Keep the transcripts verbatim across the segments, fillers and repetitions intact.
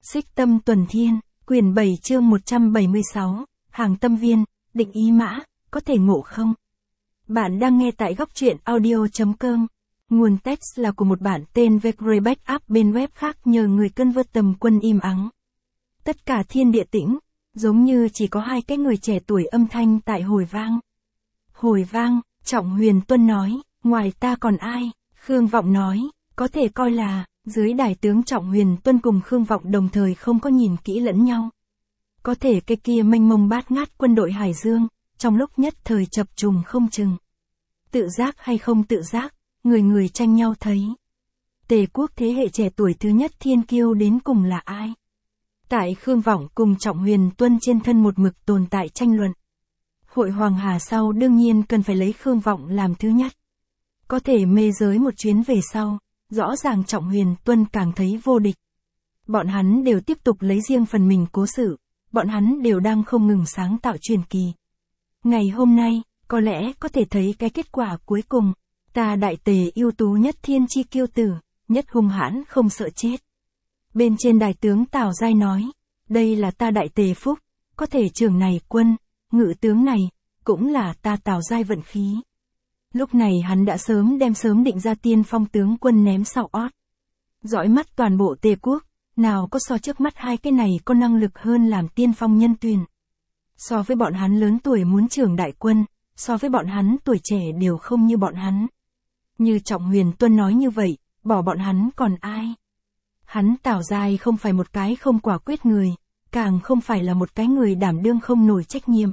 Xích Tâm Tuần Thiên, quyển bảy chương một trăm bảy mươi sáu, Hàng Tâm Viên, định ý mã, có thể ngộ không? Bạn đang nghe tại góc truyện audio.com. Nguồn text là của một bạn tên Vegre Backup bên web khác nhờ người cân vượt tầm quân im ắng. Tất cả thiên địa tĩnh, giống như chỉ có hai cái người trẻ tuổi âm thanh tại hồi vang. Hồi vang, Trọng Huyền Tuân nói, ngoài ta còn ai? Khương Vọng nói, có thể coi là, dưới đại tướng Trọng Huyền Tuân cùng Khương Vọng đồng thời không có nhìn kỹ lẫn nhau. Có thể cái kia mênh mông bát ngát quân đội Hải Dương, trong lúc nhất thời chập trùng không chừng. Tự giác hay không tự giác, người người tranh nhau thấy. Tề quốc thế hệ trẻ tuổi thứ nhất thiên kiêu đến cùng là ai? Tại Khương Vọng cùng Trọng Huyền Tuân trên thân một mực tồn tại tranh luận. Hội Hoàng Hà sau đương nhiên cần phải lấy Khương Vọng làm thứ nhất. Có thể mê giới một chuyến về sau, rõ ràng Trọng Huyền Tuân càng thấy vô địch. Bọn hắn đều tiếp tục lấy riêng phần mình cố sự, bọn hắn đều đang không ngừng sáng tạo truyền kỳ. Ngày hôm nay, có lẽ có thể thấy cái kết quả cuối cùng, ta đại tề ưu tú nhất thiên chi kiêu tử, nhất hung hãn không sợ chết. Bên trên đại tướng Tào Giai nói, đây là ta đại tề phúc, có thể trưởng này quân, ngự tướng này, cũng là ta Tào Giai vận khí. Lúc này hắn đã sớm đem sớm định ra tiên phong tướng quân ném sau ót. Dõi mắt toàn bộ Tề quốc, nào có so trước mắt hai cái này có năng lực hơn làm tiên phong nhân tuyển. So với bọn hắn lớn tuổi muốn trưởng đại quân, so với bọn hắn tuổi trẻ đều không như bọn hắn. Như Trọng Huyền Tuân nói như vậy, bỏ bọn hắn còn ai? Hắn Tào Giai không phải một cái không quả quyết người, càng không phải là một cái người đảm đương không nổi trách nhiệm.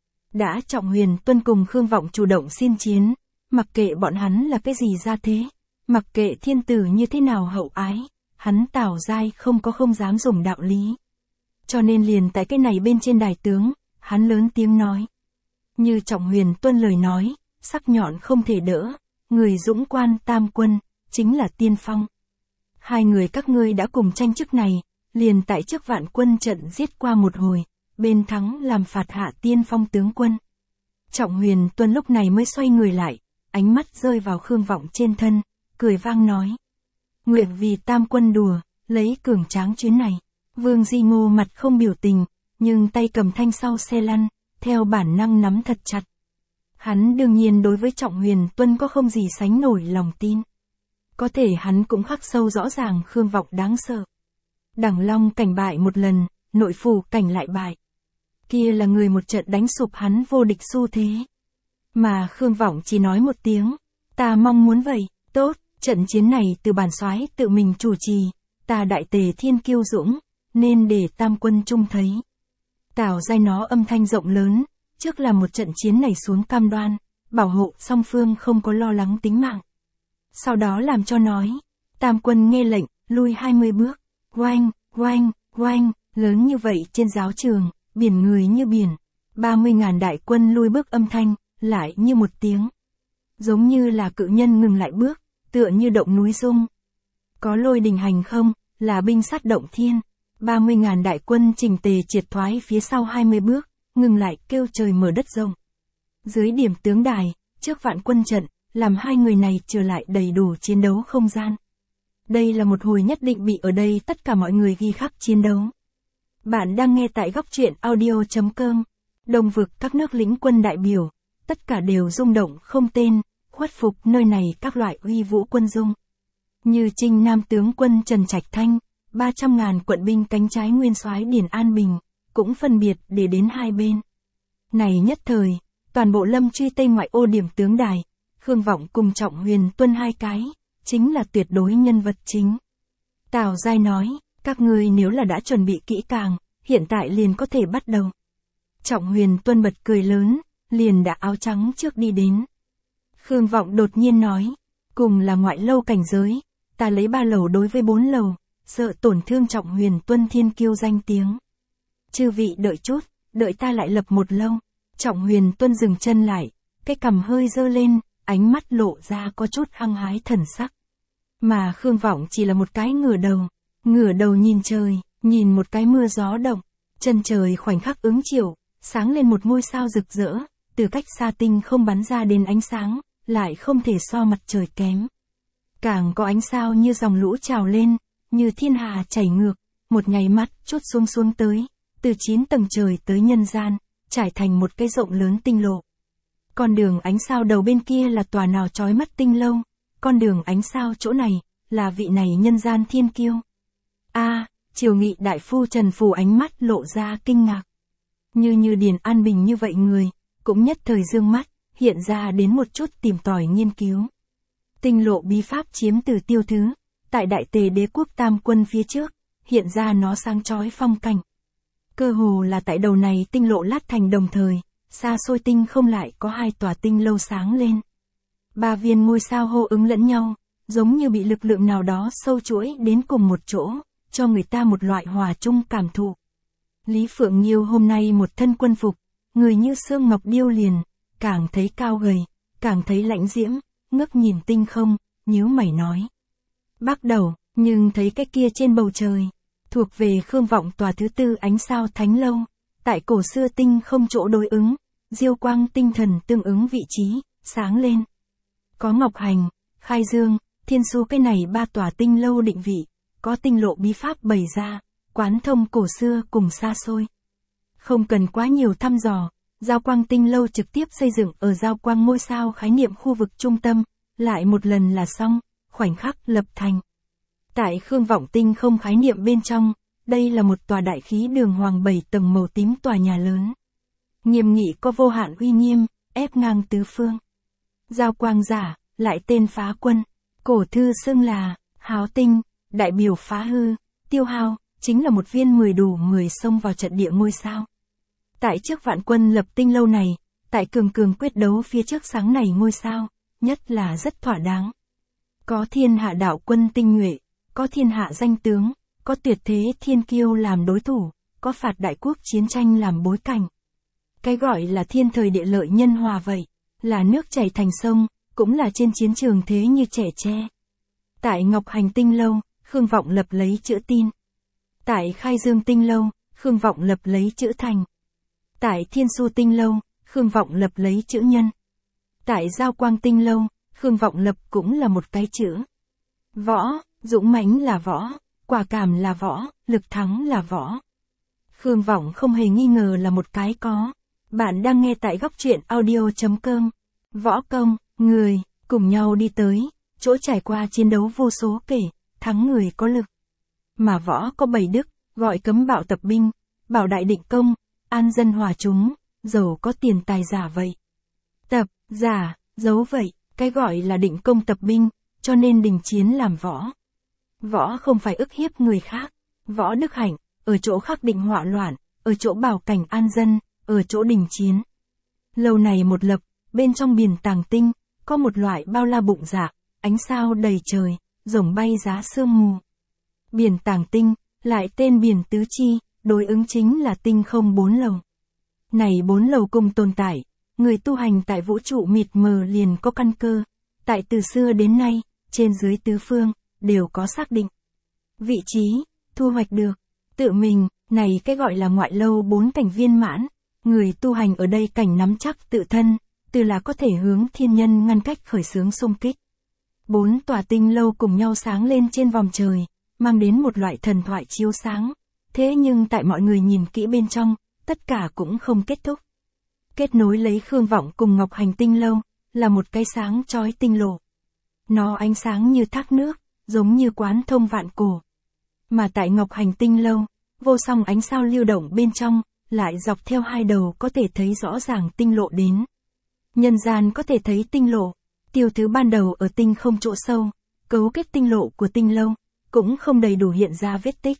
Đã Trọng Huyền Tuân cùng Khương Vọng chủ động xin chiến, mặc kệ bọn hắn là cái gì ra thế, mặc kệ thiên tử như thế nào hậu ái, hắn Tào Giai không có không dám dùng đạo lý. Cho nên liền tại cái này bên trên đài tướng, hắn lớn tiếng nói. Như Trọng Huyền Tuân lời nói, sắc nhọn không thể đỡ, người dũng quan tam quân, chính là tiên phong. Hai người các ngươi đã cùng tranh chức này, liền tại trước vạn quân trận giết qua một hồi, bên thắng làm phạt hạ tiên phong tướng quân. Trọng Huyền Tuân lúc này mới xoay người lại, ánh mắt rơi vào Khương Vọng trên thân, cười vang nói. Nguyện vì tam quân đùa, lấy cường tráng chuyến này. Vương Di Ngô mặt không biểu tình, nhưng tay cầm thanh sau xe lăn, theo bản năng nắm thật chặt. Hắn đương nhiên đối với Trọng Huyền Tuân có không gì sánh nổi lòng tin. Có thể hắn cũng khắc sâu rõ ràng Khương Vọng đáng sợ. Đẳng Long cảnh bại một lần, nội phủ cảnh lại bại. Kia là người một trận đánh sụp hắn vô địch xu thế. Mà Khương Vọng chỉ nói một tiếng, ta mong muốn vậy, tốt, trận chiến này từ bản soái tự mình chủ trì, ta đại tề thiên kiêu dũng, nên để tam quân trung thấy. Tào Giai nó âm thanh rộng lớn, trước là một trận chiến này xuống cam đoan, bảo hộ song phương không có lo lắng tính mạng. Sau đó làm cho nói, tam quân nghe lệnh, lui hai mươi bước, oanh, oanh, oanh, lớn như vậy trên giáo trường, biển người như biển, ba mươi ngàn đại quân lui bước âm thanh, lại như một tiếng. Giống như là cự nhân ngừng lại bước, tựa như động núi rung. Có lôi đình hành không, là binh sát động thiên, ba mươi ngàn đại quân chỉnh tề triệt thoái phía sau hai mươi bước, ngừng lại kêu trời mở đất rộng. Dưới điểm tướng đài, trước vạn quân trận, làm hai người này trở lại đầy đủ chiến đấu không gian. Đây là một hồi nhất định bị ở đây tất cả mọi người ghi khắc chiến đấu. Bạn đang nghe tại góc truyện audio.com. Đông vực các nước lĩnh quân đại biểu, tất cả đều rung động không tên, khuất phục nơi này các loại uy vũ quân dung. Như Trinh Nam tướng quân Trần Trạch Thanh, ba trăm ngàn quận binh cánh trái nguyên soái Điền An Bình, cũng phân biệt để đến hai bên. Này nhất thời, toàn bộ Lâm Truy Tây ngoại ô điểm tướng đài, Khương Vọng cùng Trọng Huyền Tuân hai cái, chính là tuyệt đối nhân vật chính. Tào Giai nói, các ngươi nếu là đã chuẩn bị kỹ càng, hiện tại liền có thể bắt đầu. Trọng Huyền Tuân bật cười lớn, liền đã áo trắng trước đi đến. Khương Vọng đột nhiên nói, cùng là ngoại lâu cảnh giới, ta lấy ba lầu đối với bốn lầu, sợ tổn thương Trọng Huyền Tuân thiên kiêu danh tiếng. Chư vị đợi chút, đợi ta lại lập một lâu. Trọng Huyền Tuân dừng chân lại, cái cằm hơi dơ lên, ánh mắt lộ ra có chút hăng hái thần sắc. Mà Khương Vọng chỉ là một cái ngửa đầu, ngửa đầu nhìn trời, nhìn một cái mưa gió động, chân trời khoảnh khắc ứng chiều, sáng lên một ngôi sao rực rỡ, từ cách xa tinh không bắn ra đến ánh sáng, lại không thể so mặt trời kém. Càng có ánh sao như dòng lũ trào lên, như thiên hà chảy ngược, một nháy mắt chốt xuống xuống tới, từ chín tầng trời tới nhân gian, trải thành một cái rộng lớn tinh lộ. Con đường ánh sao đầu bên kia là tòa nào chói mắt tinh lâu, con đường ánh sao chỗ này, là vị này nhân gian thiên kiêu. A, Triều Nghị đại phu Trần Phù ánh mắt lộ ra kinh ngạc. Như như Điền An Bình như vậy người, cũng nhất thời dương mắt, hiện ra đến một chút tìm tòi nghiên cứu. Tinh lộ bí pháp chiếm từ tiêu thứ, tại đại tề đế quốc tam quân phía trước, hiện ra nó sáng chói phong cảnh. Cơ hồ là tại đầu này tinh lộ lát thành đồng thời, xa xôi tinh không lại có hai tòa tinh lâu sáng lên. Ba viên ngôi sao hô ứng lẫn nhau, giống như bị lực lượng nào đó sâu chuỗi đến cùng một chỗ, cho người ta một loại hòa chung cảm thụ. Lý Phượng Nghiêu hôm nay một thân quân phục, người như xương ngọc điêu liền, càng thấy cao gầy, càng thấy lãnh diễm, ngước nhìn tinh không, nhíu mày nói. Bắt đầu, nhưng thấy cái kia trên bầu trời, thuộc về Khương Vọng tòa thứ tư ánh sao thánh lâu, tại cổ xưa tinh không chỗ đối ứng, diêu quang tinh thần tương ứng vị trí, sáng lên. Có Ngọc Hành, Khai Dương, Thiên Su cái này ba tòa tinh lâu định vị, có tinh lộ bí pháp bày ra, quán thông cổ xưa cùng xa xôi. Không cần quá nhiều thăm dò, giao quang tinh lâu trực tiếp xây dựng ở giao quang ngôi sao khái niệm khu vực trung tâm, lại một lần là xong, khoảnh khắc lập thành. Tại Khương Vọng tinh không khái niệm bên trong, đây là một tòa đại khí đường hoàng bảy tầng màu tím tòa nhà lớn. Nghiêm nghị có vô hạn uy nghiêm, ép ngang tứ phương. Giao quang giả, lại tên phá quân, cổ thư xưng là, háo tinh, đại biểu phá hư, tiêu hao, chính là một viên mười đủ mười xông vào trận địa ngôi sao. Tại trước vạn quân lập tinh lâu này, tại cường cường quyết đấu phía trước sáng này ngôi sao, nhất là rất thỏa đáng. Có thiên hạ đạo quân tinh nhuệ, có thiên hạ danh tướng, có tuyệt thế thiên kiêu làm đối thủ, có phạt đại quốc chiến tranh làm bối cảnh. Cái gọi là thiên thời địa lợi nhân hòa vậy, là nước chảy thành sông, cũng là trên chiến trường thế như trẻ tre. Tại Ngọc Hành tinh lâu, Khương Vọng lập lấy chữ tin. Tại Khai Dương tinh lâu, Khương Vọng lập lấy chữ thành. Tại Thiên Su tinh lâu, Khương Vọng lập lấy chữ nhân. Tại Giao Quang tinh lâu, Khương Vọng lập cũng là một cái chữ. Võ, dũng mãnh là võ, quả cảm là võ, lực thắng là võ. Khương Vọng không hề nghi ngờ là một cái có. Bạn đang nghe tại góc truyện audio chấm com. Võ công, người, cùng nhau đi tới, chỗ trải qua chiến đấu vô số kể, thắng người có lực. Mà võ có bảy đức, gọi cấm bạo tập binh, bảo đại định công, an dân hòa chúng, giàu có tiền tài giả vậy. Tập, giả, giấu vậy, cái gọi là định công tập binh, cho nên đình chiến làm võ. Võ không phải ức hiếp người khác, võ đức hạnh, ở chỗ khắc định họa loạn, ở chỗ bảo cảnh an dân, ở chỗ đình chiến. Lâu này một lập, bên trong biển tàng tinh, có một loại bao la bụng dạ, ánh sao đầy trời, rồng bay giá sương mù. Biển tàng tinh, lại tên biển tứ chi, đối ứng chính là tinh không bốn lầu. Này bốn lầu cùng tồn tại, người tu hành tại vũ trụ mịt mờ liền có căn cơ, tại từ xưa đến nay, trên dưới tứ phương, đều có xác định. Vị trí, thu hoạch được, tự mình, này cái gọi là ngoại lâu bốn cảnh viên mãn, người tu hành ở đây cảnh nắm chắc tự thân, từ là có thể hướng thiên nhân ngăn cách khởi xướng xung kích. Bốn tòa tinh lâu cùng nhau sáng lên trên vòng trời, mang đến một loại thần thoại chiếu sáng. Thế nhưng tại mọi người nhìn kỹ bên trong, tất cả cũng không kết thúc. Kết nối lấy Khương Vọng cùng Ngọc Hành tinh lâu, là một cái sáng chói tinh lộ. Nó ánh sáng như thác nước, giống như quán thông vạn cổ. Mà tại Ngọc Hành tinh lâu, vô song ánh sao lưu động bên trong, lại dọc theo hai đầu có thể thấy rõ ràng tinh lộ đến. Nhân gian có thể thấy tinh lộ, tiêu thứ ban đầu ở tinh không chỗ sâu, cấu kết tinh lộ của tinh lâu, cũng không đầy đủ hiện ra vết tích.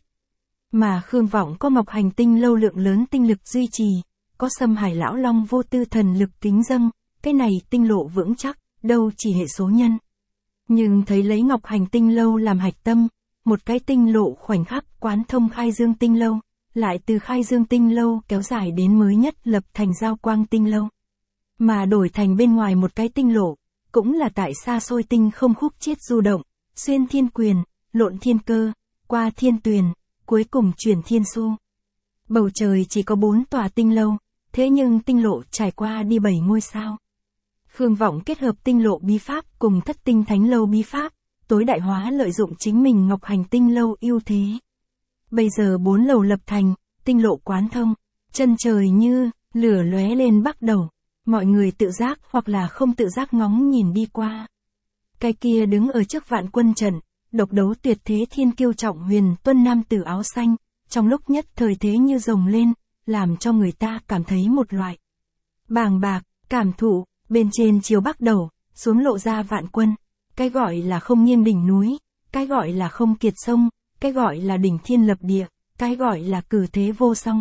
Mà Khương Vọng có Ngọc Hành tinh lâu lượng lớn tinh lực duy trì, có Sâm Hải lão long vô tư thần lực kính dâng, cái này tinh lộ vững chắc, đâu chỉ hệ số nhân. Nhưng thấy lấy Ngọc Hành tinh lâu làm hạch tâm, một cái tinh lộ khoảnh khắc quán thông Khai Dương tinh lâu, lại từ Khai Dương tinh lâu kéo dài đến mới nhất lập thành Giao Quang tinh lâu. Mà đổi thành bên ngoài một cái tinh lộ, cũng là tại xa xôi tinh không khúc chiết du động, xuyên thiên quyền, lộn thiên cơ, qua thiên tuyền, cuối cùng chuyển thiên su. Bầu trời chỉ có bốn tòa tinh lâu, thế nhưng tinh lộ trải qua đi bảy ngôi sao. Khương Vọng kết hợp tinh lộ bí pháp cùng thất tinh thánh lâu bí pháp, tối đại hóa lợi dụng chính mình Ngọc Hành tinh lâu ưu thế. Bây giờ bốn lầu lập thành, tinh lộ quán thông, chân trời như lửa lóe lên bắt đầu, mọi người tự giác hoặc là không tự giác ngóng nhìn đi qua. Cái kia đứng ở trước vạn quân trận, độc đấu tuyệt thế thiên kiêu trọng huyền tuân nam tử áo xanh, trong lúc nhất thời thế như rồng lên, làm cho người ta cảm thấy một loại bàng bạc, cảm thụ, bên trên chiều bắc đầu, xuống lộ ra vạn quân, cái gọi là không nghiêng đỉnh núi, cái gọi là không kiệt sông, cái gọi là đỉnh thiên lập địa, cái gọi là cử thế vô song.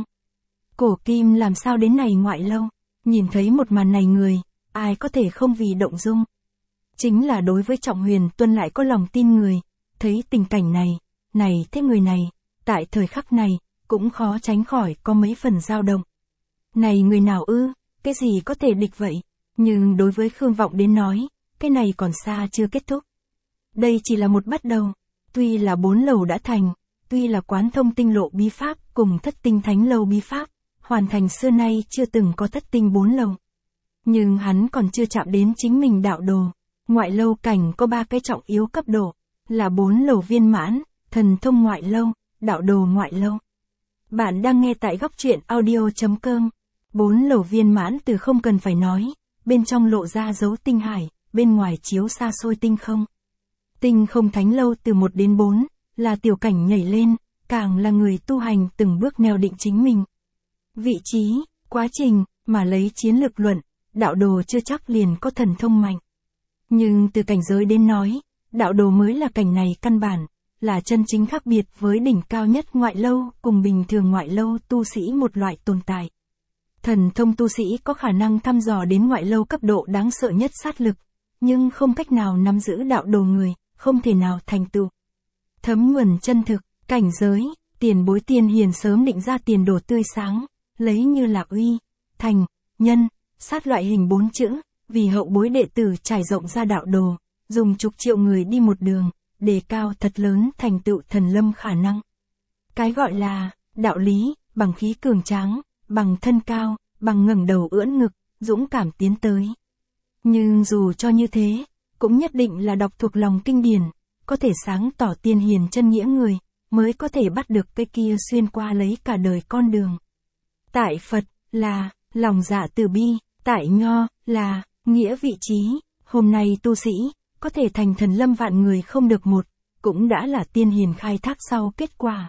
Cổ kim làm sao đến này ngoại lâu, nhìn thấy một màn này người, ai có thể không vì động dung. Chính là đối với Trọng Huyền Tuân lại có lòng tin người, thấy tình cảnh này, này thế người này, tại thời khắc này, cũng khó tránh khỏi có mấy phần dao động. Này người nào ư, cái gì có thể địch vậy, nhưng đối với Khương Vọng đến nói, cái này còn xa chưa kết thúc. Đây chỉ là một bắt đầu, tuy là bốn lầu đã thành, tuy là quán thông tinh lộ bí pháp cùng thất tinh thánh lâu bí pháp, hoàn thành xưa nay chưa từng có thất tinh bốn lầu. Nhưng hắn còn chưa chạm đến chính mình đạo đồ, ngoại lâu cảnh có ba cái trọng yếu cấp độ, là bốn lầu viên mãn, thần thông ngoại lâu, đạo đồ ngoại lâu. Bạn đang nghe tại góc truyện audio chấm com. Bốn lầu viên mãn từ không cần phải nói, bên trong lộ ra dấu tinh hải, bên ngoài chiếu xa xôi tinh không. Tinh không thánh lâu từ một đến bốn, là tiểu cảnh nhảy lên, càng là người tu hành từng bước neo định chính mình. Vị trí, quá trình, mà lấy chiến lược luận, đạo đồ chưa chắc liền có thần thông mạnh. Nhưng từ cảnh giới đến nói, đạo đồ mới là cảnh này căn bản, là chân chính khác biệt với đỉnh cao nhất ngoại lâu cùng bình thường ngoại lâu tu sĩ một loại tồn tại. Thần thông tu sĩ có khả năng thăm dò đến ngoại lâu cấp độ đáng sợ nhất sát lực, nhưng không cách nào nắm giữ đạo đồ người, không thể nào thành tựu. Thấm nhuần chân thực, cảnh giới, tiền bối tiên hiền sớm định ra tiền đồ tươi sáng, lấy như là uy, thành, nhân, sát loại hình bốn chữ, vì hậu bối đệ tử trải rộng ra đạo đồ, dùng chục triệu người đi một đường, đề cao thật lớn thành tựu thần lâm khả năng. Cái gọi là, đạo lý, bằng khí cường tráng, bằng thân cao, bằng ngẩng đầu ưỡn ngực, dũng cảm tiến tới. Nhưng dù cho như thế, cũng nhất định là đọc thuộc lòng kinh điển, có thể sáng tỏ tiên hiền chân nghĩa người, mới có thể bắt được cái kia xuyên qua lấy cả đời con đường. Tại Phật, là, lòng dạ từ bi, tại Nho, là, nghĩa vị trí, hôm nay tu sĩ, có thể thành thần lâm vạn người không được một, cũng đã là tiên hiền khai thác sau kết quả.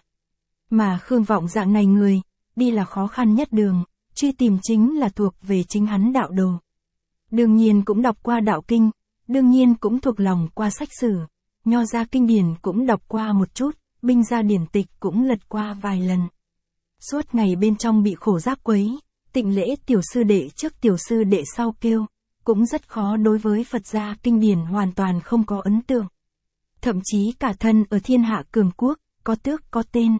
Mà Khương Vọng dạng này người, đi là khó khăn nhất đường, truy tìm chính là thuộc về chính hắn đạo đồ. Đương nhiên cũng đọc qua đạo kinh, đương nhiên cũng thuộc lòng qua sách sử, Nho ra kinh điển cũng đọc qua một chút, binh ra điển tịch cũng lật qua vài lần. Suốt ngày bên trong bị khổ giác quấy, tịnh lễ tiểu sư đệ trước tiểu sư đệ sau kêu, cũng rất khó đối với Phật gia kinh điển hoàn toàn không có ấn tượng. Thậm chí cả thân ở thiên hạ cường quốc, có tước có tên.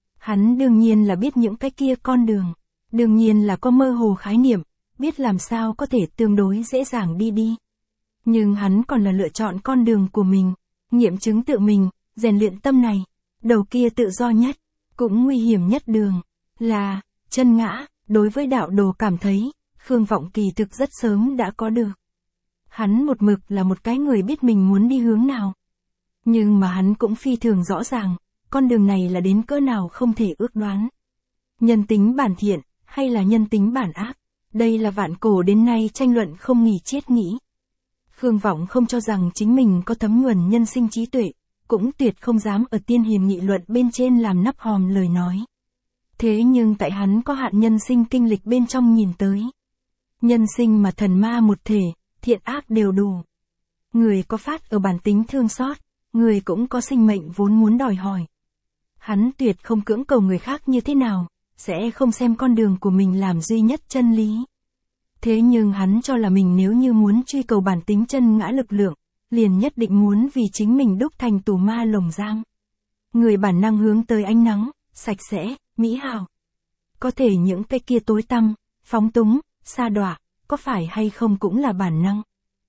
Hắn đương nhiên là biết những cái kia con đường, đương nhiên là có mơ hồ khái niệm, biết làm sao có thể tương đối dễ dàng đi đi. Nhưng hắn còn là lựa chọn con đường của mình, nghiệm chứng tự mình, rèn luyện tâm này, đầu kia tự do nhất, cũng nguy hiểm nhất đường, là, chân ngã, đối với đạo đồ cảm thấy, Khương Vọng kỳ thực rất sớm đã có được. Hắn một mực là một cái người biết mình muốn đi hướng nào. Nhưng mà hắn cũng phi thường rõ ràng, con đường này là đến cỡ nào không thể ước đoán. Nhân tính bản thiện, hay là nhân tính bản ác, đây là vạn cổ đến nay tranh luận không nghỉ chết nghỉ. Khương Vọng không cho rằng chính mình có thấm nhuần nhân sinh trí tuệ, cũng tuyệt không dám ở tiên hiền nghị luận bên trên làm nắp hòm lời nói. Thế nhưng tại hắn có hạn nhân sinh kinh lịch bên trong nhìn tới. Nhân sinh mà thần ma một thể, thiện ác đều đủ. Người có phát ở bản tính thương xót, người cũng có sinh mệnh vốn muốn đòi hỏi. Hắn tuyệt không cưỡng cầu người khác như thế nào, sẽ không xem con đường của mình làm duy nhất chân lý. Thế nhưng hắn cho là mình nếu như muốn truy cầu bản tính chân ngã lực lượng, liền nhất định muốn vì chính mình đúc thành tù ma lồng giam. Người bản năng hướng tới ánh nắng, sạch sẽ, mỹ hào. Có thể những cái kia tối tăm, phóng túng, sa đọa, có phải hay không cũng là bản năng.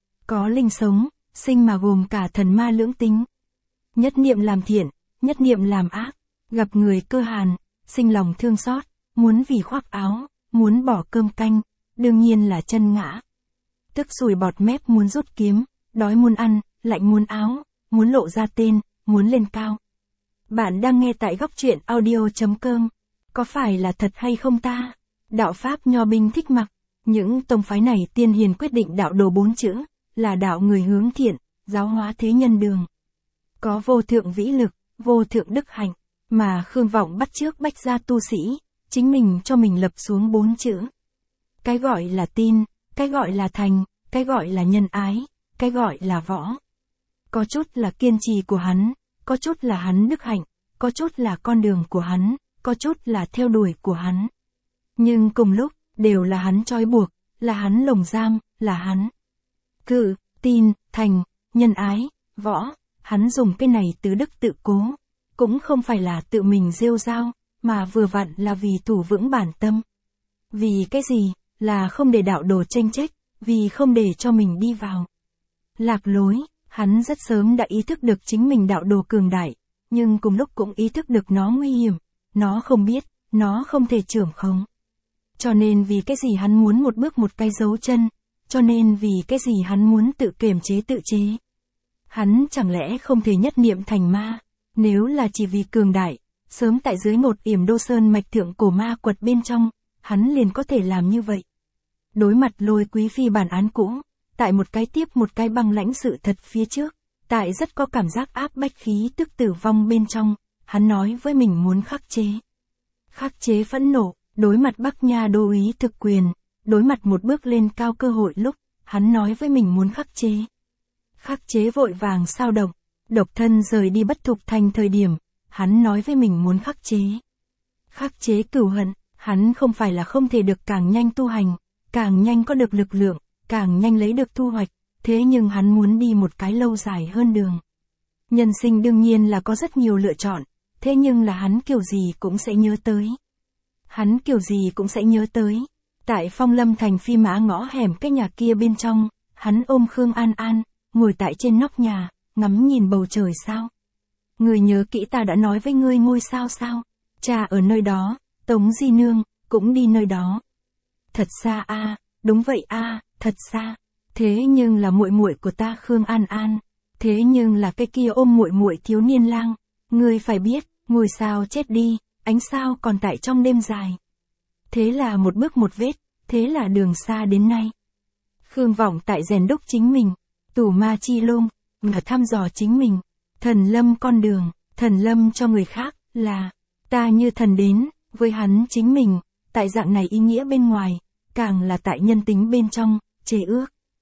Có linh sống, sinh mà gồm cả thần ma lưỡng tính. Nhất niệm làm thiện, nhất niệm làm ác, gặp người cơ hàn, sinh lòng thương xót, muốn vì khoác áo, muốn bỏ cơm canh, đương nhiên là chân ngã. Tức sùi bọt mép muốn rút kiếm, đói muốn ăn, lạnh muốn áo, muốn lộ ra tên, muốn lên cao. Bạn đang nghe tại góc truyện audio.com. Có phải là thật hay không ta? Đạo Pháp Nho Binh thích mặc. Những tông phái này tiên hiền quyết định đạo đồ bốn chữ, là đạo người hướng thiện, giáo hóa thế nhân đường. Có vô thượng vĩ lực, vô thượng đức hạnh, mà Khương Vọng bắt chước bách gia tu sĩ, chính mình cho mình lập xuống bốn chữ. Cái gọi là tin, cái gọi là thành, cái gọi là nhân ái, cái gọi là võ. Có chút là kiên trì của hắn, có chút là hắn đức hạnh, có chút là con đường của hắn, có chút là theo đuổi của hắn. Nhưng cùng lúc, đều là hắn trói buộc, là hắn lồng giam, là hắn cự, tin, thành, nhân ái, võ. Hắn dùng cái này tứ đức tự cố, cũng không phải là tự mình rêu rao, mà vừa vặn là vì thủ vững bản tâm. Vì cái gì? Là không để đạo đồ tranh trách, vì không để cho mình đi vào lạc lối. Hắn rất sớm đã ý thức được chính mình đạo đồ cường đại, nhưng cùng lúc cũng ý thức được nó nguy hiểm, nó không biết, nó không thể trưởng khống. Cho nên vì cái gì hắn muốn một bước một cái dấu chân, cho nên vì cái gì hắn muốn tự kiềm chế tự chế. Hắn chẳng lẽ không thể nhất niệm thành ma, nếu là chỉ vì cường đại, sớm tại dưới một yểm đô sơn mạch thượng cổ ma quật bên trong, hắn liền có thể làm như vậy. Đối mặt Lôi Quý Phi bản án cũ, tại một cái tiếp một cái băng lãnh sự thật phía trước, tại rất có cảm giác áp bách khí tức tử vong bên trong, hắn nói với mình muốn khắc chế. Khắc chế phẫn nộ, đối mặt Bắc Nha đô úy thực quyền, đối mặt một bước lên cao cơ hội lúc, hắn nói với mình muốn khắc chế. Khắc chế vội vàng sao động, độc thân rời đi Bất Thục Thành thời điểm, hắn nói với mình muốn khắc chế. Khắc chế cửu hận, hắn không phải là không thể được càng nhanh tu hành, càng nhanh có được lực lượng, càng nhanh lấy được thu hoạch, thế nhưng hắn muốn đi một cái lâu dài hơn đường. Nhân sinh đương nhiên là có rất nhiều lựa chọn, thế nhưng là hắn kiểu gì cũng sẽ nhớ tới. Hắn kiểu gì cũng sẽ nhớ tới. Tại Phong Lâm Thành Phi Mã ngõ hẻm cái nhà kia bên trong, hắn ôm Khương An An, ngồi tại trên nóc nhà, ngắm nhìn bầu trời sao. Người nhớ kỹ ta đã nói với ngươi ngôi sao sao? Cha ở nơi đó, Tống Di Nương, cũng đi nơi đó. Thật xa a, à, đúng vậy a, à, thật xa. Thế nhưng là muội muội của ta Khương An An, thế nhưng là cái kia ôm muội muội thiếu niên lang, ngươi phải biết, ngôi sao chết đi, ánh sao còn tại trong đêm dài. Thế là một bước một vết, thế là đường xa đến nay. Khương Vọng tại rèn đúc chính mình, tủ ma chi lung, ngờ thăm dò chính mình, thần lâm con đường, thần lâm cho người khác, là, ta như thần đến, với hắn chính mình, tại dạng này ý nghĩa bên ngoài, càng là tại nhân tính bên trong, chế ước.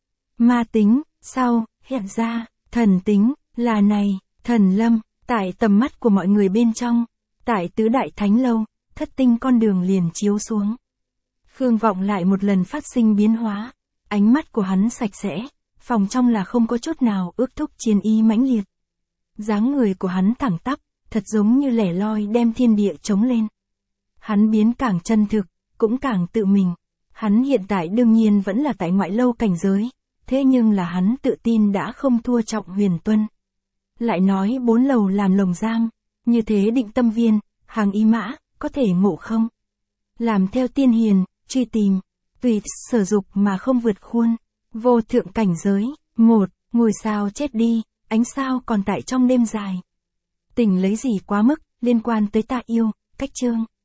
Ma tính, sau, hiện ra, thần tính, là này, thần lâm, tại tầm mắt của mọi người bên trong, tại tứ đại thánh lâu, thất tinh con đường liền chiếu xuống. Khương Vọng lại một lần phát sinh biến hóa, ánh mắt của hắn sạch sẽ, phòng trong là không có chút nào ước thúc chiến ý mãnh liệt. Dáng người của hắn thẳng tắp, thật giống như lẻ loi đem thiên địa chống lên. Hắn biến càng chân thực, cũng càng tự mình. Hắn hiện tại đương nhiên vẫn là tại ngoại lâu cảnh giới, thế nhưng là hắn tự tin đã không thua Trọng Huyền Tuân. Lại nói bốn lầu làm lồng giam, như thế Định Tâm Viên, Hàng Y Mã, có thể ngộ không? Làm theo tiên hiền, truy tìm, tùy sở dục mà không vượt khuôn, vô thượng cảnh giới. Một, ngôi sao chết đi, ánh sao còn tại trong đêm dài. Tình lấy gì quá mức, liên quan tới ta yêu, cách chương.